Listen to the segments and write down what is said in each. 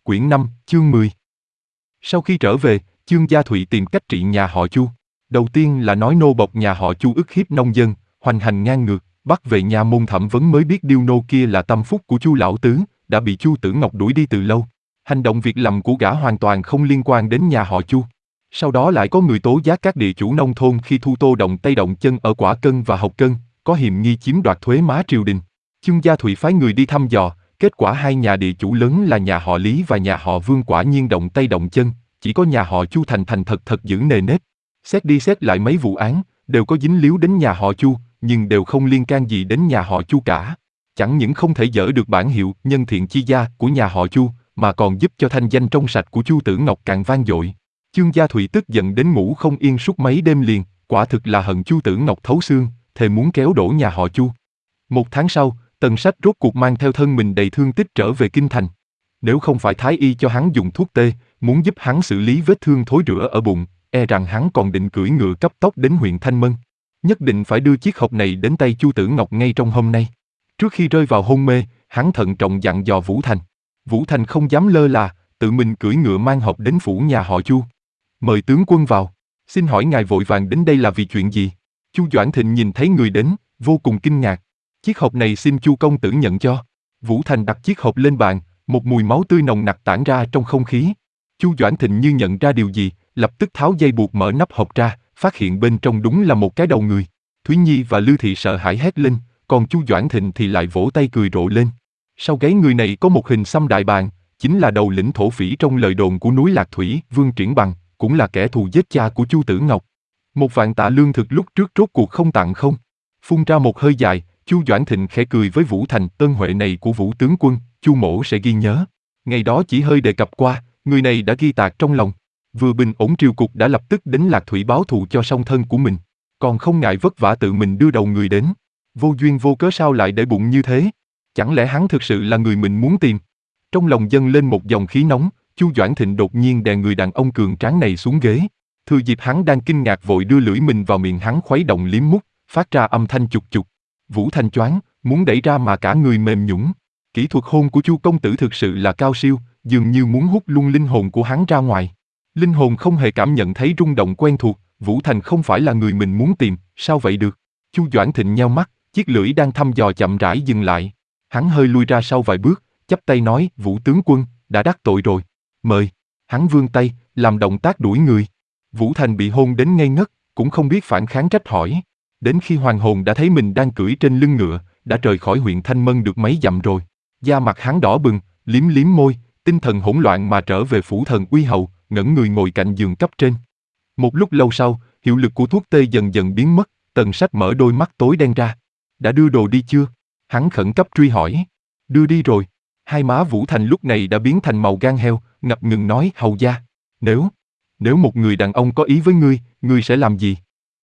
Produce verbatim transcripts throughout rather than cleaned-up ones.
Quyển năm, chương mười. Sau khi trở về, Chương Gia Thụy tìm cách trị nhà họ Chu. Đầu tiên là nói nô bộc nhà họ Chu ức hiếp nông dân, hoành hành ngang ngược, bắt về nhà môn thẩm vấn mới biết điêu nô kia là tâm phúc của Chu lão tứ, đã bị Chu Tử Ngọc đuổi đi từ lâu. Hành động việc làm của gã hoàn toàn không liên quan đến nhà họ Chu. Sau đó lại có người tố giác các địa chủ nông thôn khi thu tô động tay động chân ở Quả Cân và Hộc Cân, có hiềm nghi chiếm đoạt thuế má triều đình. Chương Gia Thụy phái người đi thăm dò, kết quả hai nhà địa chủ lớn là nhà họ Lý và nhà họ Vương quả nhiên động tay động chân, chỉ có nhà họ Chu thành thành thật thật giữ nề nếp. Xét đi xét lại mấy vụ án, đều có dính líu đến nhà họ Chu, nhưng đều không liên can gì đến nhà họ Chu cả. Chẳng những không thể dỡ được bản hiệu nhân thiện chi gia của nhà họ Chu, mà còn giúp cho thanh danh trong sạch của Chu Tử Ngọc càng vang dội. Chương Gia Thụy tức giận đến ngủ không yên suốt mấy đêm liền, quả thực là hận Chu Tử Ngọc thấu xương, thề muốn kéo đổ nhà họ Chu. Một tháng sau, Tần Sách rốt cuộc mang theo thân mình đầy thương tích trở về kinh thành. Nếu không phải Thái y cho hắn dùng thuốc tê, muốn giúp hắn xử lý vết thương thối rữa ở bụng, e rằng hắn còn định cưỡi ngựa cấp tốc đến huyện Thanh Mân. Nhất định phải đưa chiếc hộp này đến tay Chu Tử Ngọc ngay trong hôm nay. Trước khi rơi vào hôn mê, hắn thận trọng dặn dò Vũ Thành. Vũ Thành không dám lơ là, tự mình cưỡi ngựa mang hộp đến phủ nhà họ Chu. Mời tướng quân vào. Xin hỏi ngài vội vàng đến đây là vì chuyện gì? Chu Doãn Thịnh nhìn thấy người đến, vô cùng kinh ngạc. Chiếc hộp này xin Chu công tử nhận cho. Vũ Thành đặt chiếc hộp lên bàn, một mùi máu tươi nồng nặc tản ra trong không khí. Chu Doãn Thịnh như nhận ra điều gì, lập tức tháo dây buộc mở nắp hộp ra, phát hiện bên trong đúng là một cái đầu người. Thúy Nhi và Lưu Thị sợ hãi hét lên, còn Chu Doãn Thịnh thì lại vỗ tay cười rộ lên. Sau gáy người này có một hình xăm đại bàng, chính là đầu lĩnh thổ phỉ trong lời đồn của núi Lạc Thủy, Vương Triển Bằng, cũng là kẻ thù giết cha của Chu Tử Ngọc. Một vạn tạ lương thực lúc trước rốt cuộc không tặng không? Phun ra một hơi dài, Chu Doãn Thịnh khẽ cười với Vũ Thành, ân huệ này của Vũ tướng quân, Chu mỗ sẽ ghi nhớ. Ngày đó chỉ hơi đề cập qua, người này đã ghi tạc trong lòng. Vừa bình ổn triều cục đã lập tức đến Lạc Thủy báo thù cho song thân của mình, còn không ngại vất vả tự mình đưa đầu người đến. Vô duyên vô cớ sao lại để bụng như thế? Chẳng lẽ hắn thực sự là người mình muốn tìm? Trong lòng dâng lên một dòng khí nóng, Chu Doãn Thịnh đột nhiên đè người đàn ông cường tráng này xuống ghế. Thừa dịp hắn đang kinh ngạc vội đưa lưỡi mình vào miệng hắn khuấy động liếm mút, phát ra âm thanh chục chục. Vũ Thành choáng, muốn đẩy ra mà cả người mềm nhũn. Kỹ thuật hôn của Chu công tử thực sự là cao siêu, dường như muốn hút luôn linh hồn của hắn ra ngoài. Linh hồn không hề cảm nhận thấy rung động quen thuộc, Vũ Thành không phải là người mình muốn tìm, sao vậy được? Chu Doãn Thịnh nheo mắt, chiếc lưỡi đang thăm dò chậm rãi dừng lại. Hắn hơi lui ra sau vài bước, chắp tay nói, Vũ tướng quân, đã đắc tội rồi. Mời. Hắn vươn tay, làm động tác đuổi người. Vũ Thành bị hôn đến ngây ngất, cũng không biết phản kháng trách hỏi. Đến khi hoàn hồn đã thấy mình đang cưỡi trên lưng ngựa, đã rời khỏi huyện Thanh Mân được mấy dặm rồi. Da mặt hắn đỏ bừng, liếm liếm môi, tinh thần hỗn loạn mà trở về phủ thần uy hầu, ngẩn người ngồi cạnh giường cấp trên. Một lúc lâu sau, hiệu lực của thuốc tê dần dần biến mất, Tần Sách mở đôi mắt tối đen ra. Đã đưa đồ đi chưa? Hắn khẩn cấp truy hỏi. Đưa đi rồi. Hai má Vũ Thành lúc này đã biến thành màu gan heo, ngập ngừng nói, hầu gia, nếu, nếu một người đàn ông có ý với ngươi, ngươi sẽ làm gì?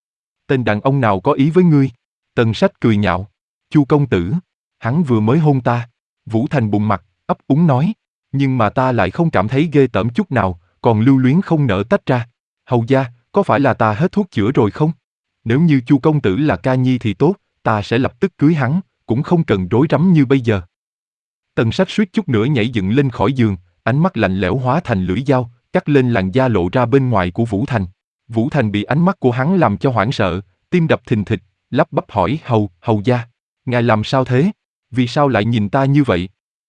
Tên đàn ông nào có ý với ngươi? Tần Sách cười nhạo. Chu công tử, hắn vừa mới hôn ta. Vũ Thành bụng mặt, ấp úng nói, nhưng mà ta lại không cảm thấy ghê tởm chút nào, còn lưu luyến không nỡ tách ra. Hầu gia, có phải là ta hết thuốc chữa rồi không? Nếu như Chu công tử là ca nhi thì tốt, ta sẽ lập tức cưới hắn, cũng không cần rối rắm như bây giờ. Tần Sách suýt chút nữa nhảy dựng lên khỏi giường, ánh mắt lạnh lẽo hóa thành lưỡi dao, cắt lên làn da lộ ra bên ngoài của Vũ Thành. Vũ Thành bị ánh mắt của hắn làm cho hoảng sợ, tim đập thình thịch, lắp bắp hỏi, hầu, hầu gia, ngài làm sao thế? Vì sao lại nhìn ta như vậy?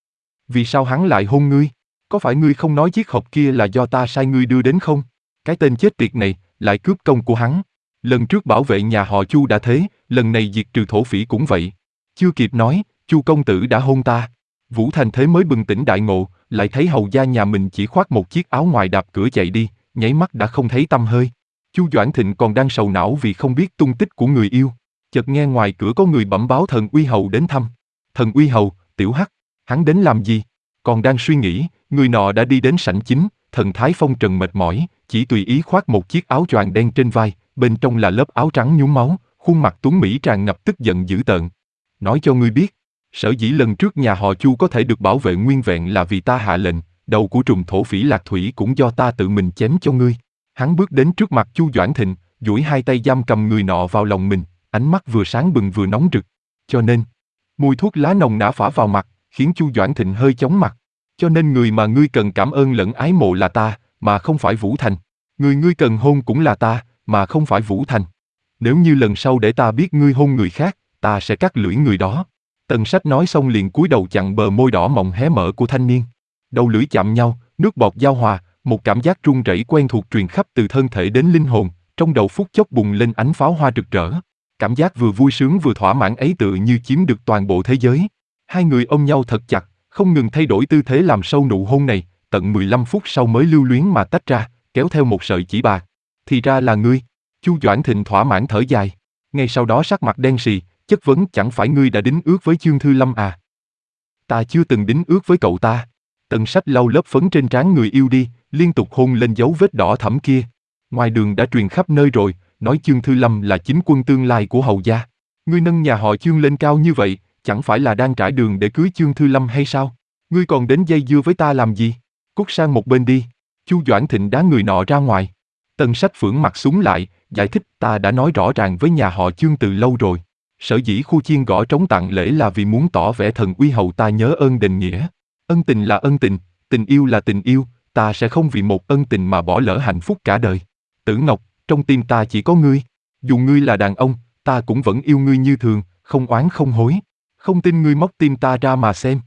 Vì sao hắn lại hôn ngươi? Có phải ngươi không nói chiếc hộp kia là do ta sai ngươi đưa đến không? Cái tên chết tiệt này, lại cướp công của hắn. Lần trước bảo vệ nhà họ Chu đã thế, lần này diệt trừ thổ phỉ cũng vậy. Chưa kịp nói, Chu công tử đã hôn ta. Vũ Thành thế mới bừng tỉnh đại ngộ, lại thấy hầu gia nhà mình chỉ khoác một chiếc áo ngoài đạp cửa chạy đi, nháy mắt đã không thấy tăm hơi. Chu Doãn Thịnh còn đang sầu não vì không biết tung tích của người yêu. Chợt nghe ngoài cửa có người bẩm báo thần uy hầu đến thăm. Thần uy hầu, tiểu hắc, hắn đến làm gì? Còn đang suy nghĩ, người nọ đã đi đến sảnh chính, thần thái phong trần mệt mỏi, chỉ tùy ý khoác một chiếc áo choàng đen trên vai, bên trong là lớp áo trắng nhuốm máu, khuôn mặt tuấn mỹ tràn ngập tức giận dữ tợn. Nói cho ngươi biết, sở dĩ lần trước nhà họ Chu có thể được bảo vệ nguyên vẹn là vì ta hạ lệnh, đầu của trùng thổ phỉ Lạc Thủy cũng do ta tự mình chém cho ngươi. Hắn bước đến trước mặt Chu Doãn Thịnh, duỗi hai tay giam cầm người nọ vào lòng mình, ánh mắt vừa sáng bừng vừa nóng rực. Cho nên, mùi thuốc lá nồng nã phả vào mặt, khiến Chu Doãn Thịnh hơi chóng mặt. Cho nên người mà ngươi cần cảm ơn lẫn ái mộ là ta, mà không phải Vũ Thành. Người ngươi cần hôn cũng là ta, mà không phải Vũ Thành. Nếu như lần sau để ta biết ngươi hôn người khác, ta sẽ cắt lưỡi người đó. Tần Sách nói xong liền cúi đầu chặn bờ môi đỏ mọng hé mở của thanh niên. Đầu lưỡi chạm nhau, nước bọt giao hòa, một cảm giác run rẩy quen thuộc truyền khắp từ thân thể đến linh hồn, trong đầu phút chốc bùng lên ánh pháo hoa rực rỡ. Cảm giác vừa vui sướng vừa thỏa mãn ấy tựa như chiếm được toàn bộ thế giới. Hai người ôm nhau thật chặt, không ngừng thay đổi tư thế làm sâu nụ hôn này, tận mười lăm phút sau mới lưu luyến mà tách ra, kéo theo một sợi chỉ bạc. Thì ra là ngươi. Chu Doãn Thịnh thỏa mãn thở dài. Ngay sau đó sắc mặt đen sì, chất vấn chẳng phải ngươi đã đính ước với Chương Thư Lâm à? Ta chưa từng đính ước với cậu ta. Tần Sách lau lớp phấn trên trán người yêu đi, liên tục hôn lên dấu vết đỏ thẫm kia. Ngoài đường đã truyền khắp nơi rồi, nói Chương Thư Lâm là chính quân tương lai của Hầu gia. Ngươi nâng nhà họ Chương lên cao như vậy, chẳng phải là đang trải đường để cưới Chương Thư Lâm hay sao? Ngươi còn đến dây dưa với ta làm gì? Cút sang một bên đi. Chu Doãn Thịnh đá người nọ ra ngoài. Tần Sách phưỡng mặt súng lại, giải thích ta đã nói rõ ràng với nhà họ Chương từ lâu rồi. Sở dĩ khu chiên gõ trống tặng lễ là vì muốn tỏ vẻ thần uy hầu ta nhớ ơn đền nghĩa. Ân tình là ân tình, tình yêu là tình yêu, ta sẽ không vì một ân tình mà bỏ lỡ hạnh phúc cả đời. Tử Ngọc, trong tim ta chỉ có ngươi. Dù ngươi là đàn ông, ta cũng vẫn yêu ngươi như thường, không oán không hối. Không tin ngươi móc tim ta ra mà xem.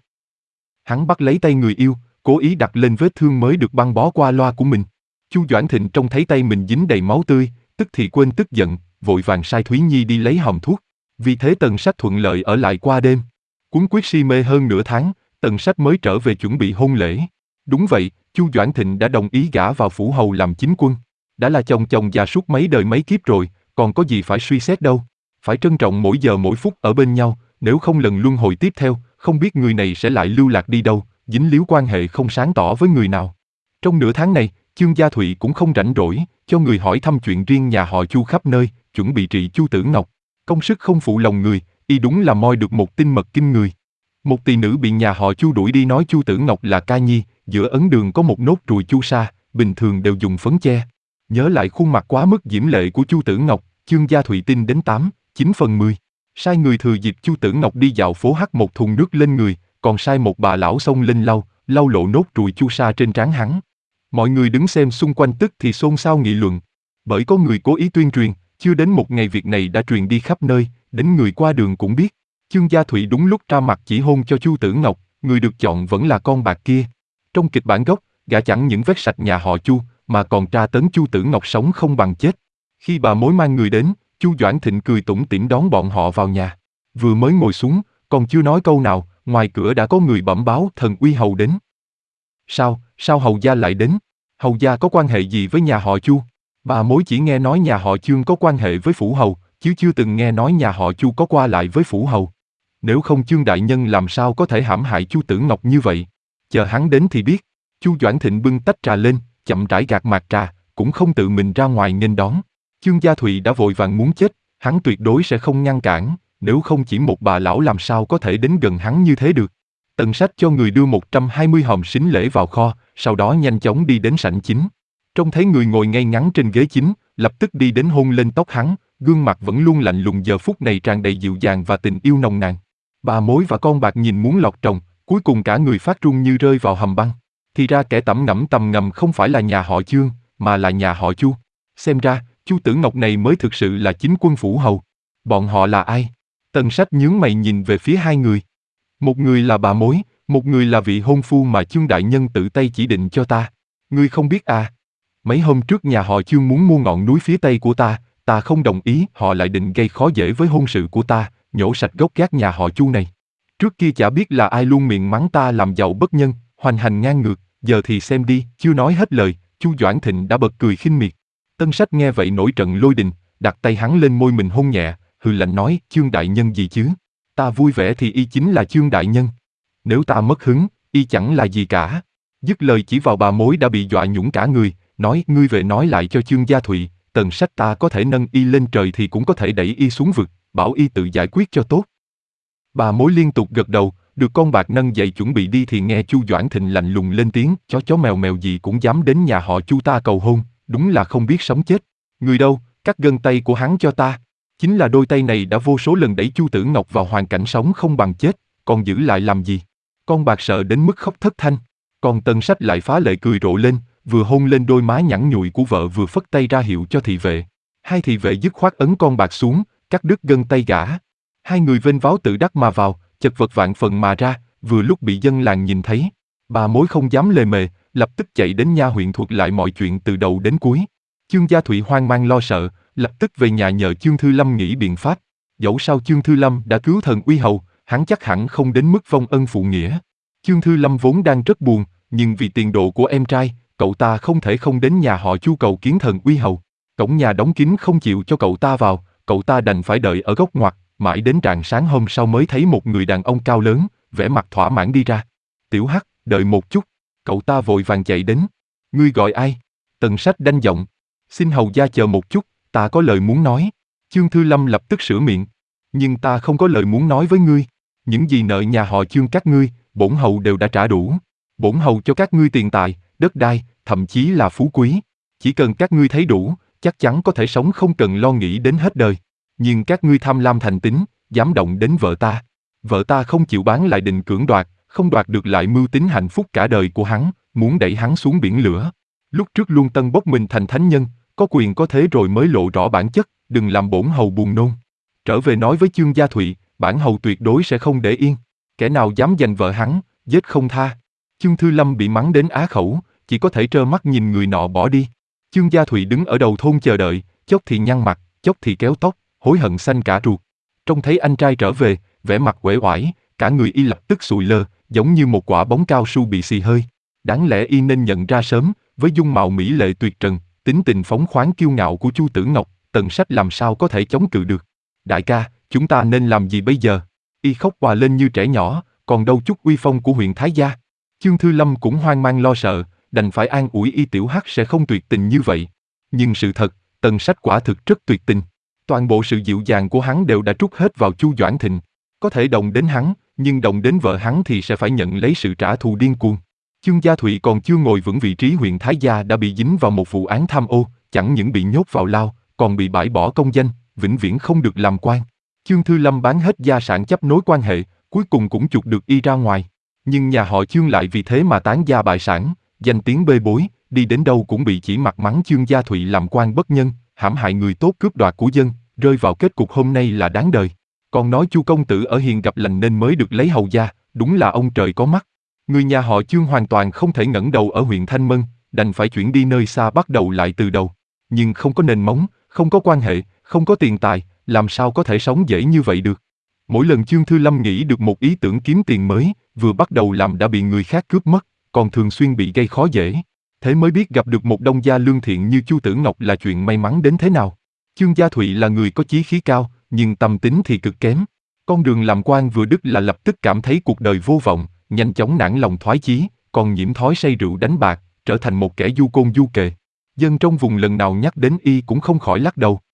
Hắn bắt lấy tay người yêu, cố ý đặt lên vết thương mới được băng bó qua loa của mình. Chu Doãn Thịnh trông thấy tay mình dính đầy máu tươi, tức thì quên tức giận, vội vàng sai Thúy Nhi đi lấy hòm thuốc. Vì thế Tần Sách thuận lợi ở lại qua đêm. Cuốn quyết si mê hơn nửa tháng, Tần Sách mới trở về chuẩn bị hôn lễ. Đúng vậy, Chu Doãn Thịnh đã đồng ý gả vào phủ hầu làm chính quân. Đã là chồng chồng già suốt mấy đời mấy kiếp rồi, còn có gì phải suy xét đâu. Phải trân trọng mỗi giờ mỗi phút ở bên nhau, nếu không lần luân hồi tiếp theo, không biết người này sẽ lại lưu lạc đi đâu, dính líu quan hệ không sáng tỏ với người nào. Trong nửa tháng này, Chương Gia Thụy cũng không rảnh rỗi, cho người hỏi thăm chuyện riêng nhà họ Chu khắp nơi, chuẩn bị trị Chu Tử Ngọc. Công sức không phụ lòng người, y đúng là moi được một tinh mật kinh người. Một tỳ nữ bị nhà họ Chu đuổi đi nói Chu Tử Ngọc là ca nhi, giữa ấn đường có một nốt ruồi chu sa, bình thường đều dùng phấn che. Nhớ lại khuôn mặt quá mức diễm lệ của Chu Tử Ngọc, Chương Gia Thụy tin đến tám, chín phần mười. Sai người thừa dịp Chu Tử Ngọc đi dạo phố hắt một thùng nước lên người, còn sai một bà lão xông lên lau, lau lộ nốt ruồi chu sa trên trán hắn. Mọi người đứng xem xung quanh tức thì xôn xao nghị luận. Bởi có người cố ý tuyên truyền, chưa đến một ngày việc này đã truyền đi khắp nơi, đến người qua đường cũng biết. Chương Gia Thụy đúng lúc ra mặt chỉ hôn cho Chu Tử Ngọc, người được chọn vẫn là con bạc kia. Trong kịch bản gốc, gã chẳng những vét sạch nhà họ Chu, mà còn tra tấn Chu Tử Ngọc sống không bằng chết. Khi bà mối mang người đến, Chu Doãn Thịnh cười tủm tỉm đón bọn họ vào nhà. Vừa mới ngồi xuống, còn chưa nói câu nào, ngoài cửa đã có người bẩm báo thần uy hầu đến. Sao, sao hầu gia lại đến? Hầu gia có quan hệ gì với nhà họ Chu? Bà mối chỉ nghe nói nhà họ Chương có quan hệ với phủ hầu, chứ chưa từng nghe nói nhà họ Chu có qua lại với phủ hầu. Nếu không Chương đại nhân làm sao có thể hãm hại Chu Tử Ngọc như vậy? Chờ hắn đến thì biết. Chu Doãn Thịnh bưng tách trà lên, chậm rãi gạt mạt trà, cũng không tự mình ra ngoài nghênh đón. Chương Gia Thụy đã vội vàng muốn chết, hắn tuyệt đối sẽ không ngăn cản, nếu không chỉ một bà lão làm sao có thể đến gần hắn như thế được. Tần Sách cho người đưa một trăm hai mươi hòm sính lễ vào kho, sau đó nhanh chóng đi đến sảnh chính. Trông thấy người ngồi ngay ngắn trên ghế chính, lập tức đi đến hôn lên tóc hắn, gương mặt vẫn luôn lạnh lùng giờ phút này tràn đầy dịu dàng và tình yêu nồng nàn. Bà mối và con bạc nhìn muốn lọt tròng, cuối cùng cả người phát run như rơi vào hầm băng. Thì ra kẻ tẩm ngẫm tầm ngầm không phải là nhà họ Chương, mà là nhà họ Chu. Xem ra, Chu Tử Ngọc này mới thực sự là chính quân phủ hầu. Bọn họ là ai? Tần Sách nhướng mày nhìn về phía hai người. Một người là bà mối, một người là vị hôn phu mà Chương đại nhân tự tay chỉ định cho ta. Ngươi không biết à? Mấy hôm trước nhà họ Chương muốn mua ngọn núi phía tây của ta, ta không đồng ý, họ lại định gây khó dễ với hôn sự của ta, nhổ sạch gốc gác nhà họ Chu này. Trước kia chả biết là ai luôn miệng mắng ta làm giàu bất nhân, hoành hành ngang ngược, giờ thì xem đi, chưa nói hết lời, Chu Doãn Thịnh đã bật cười khinh miệt. Tân Sách nghe vậy nổi trận lôi đình, đặt tay hắn lên môi mình hôn nhẹ, hừ lạnh nói, Chương đại nhân gì chứ? Ta vui vẻ thì y chính là Chương đại nhân. Nếu ta mất hứng, y chẳng là gì cả. Dứt lời chỉ vào bà mối đã bị dọa nhũng cả người, nói, ngươi về nói lại cho Chương Gia Thụy, Tần Sách ta có thể nâng y lên trời thì cũng có thể đẩy y xuống vực, bảo y tự giải quyết cho tốt. Bà mối liên tục gật đầu, được con bạc nâng dậy chuẩn bị đi thì nghe Chu Doãn Thịnh lạnh lùng lên tiếng, chó chó mèo mèo gì cũng dám đến nhà họ Chu ta cầu hôn, đúng là không biết sống chết. Người đâu, cắt gân tay của hắn cho ta. Chính là đôi tay này đã vô số lần đẩy Chu Tử Ngọc vào hoàn cảnh sống không bằng chết, còn giữ lại làm gì? Con bạc sợ đến mức khóc thất thanh. Còn Tần Sách lại phá lệ cười rộ lên, vừa hôn lên đôi má nhẵn nhụi của vợ vừa phất tay ra hiệu cho thị vệ. Hai thị vệ dứt khoát ấn con bạc xuống, cắt đứt gân tay gã. Hai người vênh váo tự đắc mà vào, chật vật vạn phần mà ra, vừa lúc bị dân làng nhìn thấy. Bà mối không dám lề mề, lập tức chạy đến nha huyện thuật lại mọi chuyện từ đầu đến cuối. Chương Gia Thụy hoang mang lo sợ, lập tức về nhà nhờ Chương Thư Lâm nghĩ biện pháp. Dẫu sao Chương Thư Lâm đã cứu thần uy hầu, hắn chắc hẳn không đến mức vong ân phụ nghĩa. Chương Thư Lâm vốn đang rất buồn, nhưng vì tiền độ của em trai, cậu ta không thể không đến nhà họ Chu cầu kiến thần uy hầu. Cổng nhà đóng kín không chịu cho cậu ta vào, cậu ta đành phải đợi ở góc ngoặt, mãi đến rạng sáng hôm sau mới thấy một người đàn ông cao lớn, vẻ mặt thỏa mãn đi ra. Tiểu Hắc, đợi một chút. Cậu ta vội vàng chạy đến. Ngươi gọi ai? Tần Sách đanh giọng. Xin hầu gia chờ một chút, ta có lời muốn nói. Chương Thư Lâm lập tức sửa miệng. Nhưng ta không có lời muốn nói với ngươi. Những gì nợ nhà họ Chương các ngươi, bổn hầu đều đã trả đủ. Bổn hầu cho các ngươi tiền tài, đất đai, thậm chí là phú quý. Chỉ cần các ngươi thấy đủ, chắc chắn có thể sống không cần lo nghĩ đến hết đời. Nhưng các ngươi tham lam thành tính, dám động đến vợ ta. Vợ ta không chịu bán lại định cưỡng đoạt, không đoạt được lại mưu tính hạnh phúc cả đời của hắn, muốn đẩy hắn xuống biển lửa. Lúc trước luôn tân bốc mình thành thánh nhân, có quyền có thế rồi mới lộ rõ bản chất, đừng làm bổn hầu buồn nôn. Trở về nói với Chương Gia Thụy, bản hầu tuyệt đối sẽ không để yên. Kẻ nào dám giành vợ hắn, giết không tha. Chương Thư Lâm bị mắng đến á khẩu, chỉ có thể trơ mắt nhìn người nọ bỏ đi. Chương Gia Thụy đứng ở đầu thôn chờ đợi, chốc thì nhăn mặt, chốc thì kéo tóc, hối hận xanh cả ruột. Trông thấy anh trai trở về, vẻ mặt uể oải, cả người y lập tức sụi lơ, giống như một quả bóng cao su bị xì hơi. Đáng lẽ y nên nhận ra sớm, với dung mạo mỹ lệ tuyệt trần, tính tình phóng khoáng kiêu ngạo của Chu Tử Ngọc, Tần Sách làm sao có thể chống cự được. Đại ca, chúng ta nên làm gì bây giờ? Y khóc òa lên như trẻ nhỏ, còn đâu chút uy phong của huyện Thái Gia. Chương Thư Lâm cũng hoang mang lo sợ, đành phải an ủi y Tiểu Hắc sẽ không tuyệt tình như vậy. Nhưng sự thật, Tần Sách quả thực rất tuyệt tình. Toàn bộ sự dịu dàng của hắn đều đã trút hết vào Chu Doãn Thịnh. Có thể động đến hắn, nhưng động đến vợ hắn thì sẽ phải nhận lấy sự trả thù điên cuồng. Chương Gia Thụy còn chưa ngồi vững vị trí huyện Thái Gia đã bị dính vào một vụ án tham ô, chẳng những bị nhốt vào lao, còn bị bãi bỏ công danh, vĩnh viễn không được làm quan. Chương Thư Lâm bán hết gia sản chấp nối quan hệ, cuối cùng cũng chuộc được y ra ngoài. Nhưng nhà họ Chương lại vì thế mà tán gia bại sản, danh tiếng bê bối, đi đến đâu cũng bị chỉ mặt mắng Chương Gia Thụy làm quan bất nhân, hãm hại người tốt cướp đoạt của dân, rơi vào kết cục hôm nay là đáng đời. Còn nói Chu công tử ở hiền gặp lành nên mới được lấy hầu gia, đúng là ông trời có mắt. Người nhà họ Chương hoàn toàn không thể ngẩng đầu ở huyện Thanh Mân, đành phải chuyển đi nơi xa bắt đầu lại từ đầu. Nhưng không có nền móng, không có quan hệ, không có tiền tài, làm sao có thể sống dễ như vậy được. Mỗi lần Chương Thư Lâm nghĩ được một ý tưởng kiếm tiền mới, vừa bắt đầu làm đã bị người khác cướp mất, còn thường xuyên bị gây khó dễ. Thế mới biết gặp được một đông gia lương thiện như Chu Tử Ngọc là chuyện may mắn đến thế nào. Chương Gia Thụy là người có chí khí cao, nhưng tâm tính thì cực kém. Con đường làm quan vừa đứt là lập tức cảm thấy cuộc đời vô vọng, nhanh chóng nản lòng thoái chí, còn nhiễm thói say rượu đánh bạc, trở thành một kẻ du côn du kề. Dân trong vùng lần nào nhắc đến y cũng không khỏi lắc đầu.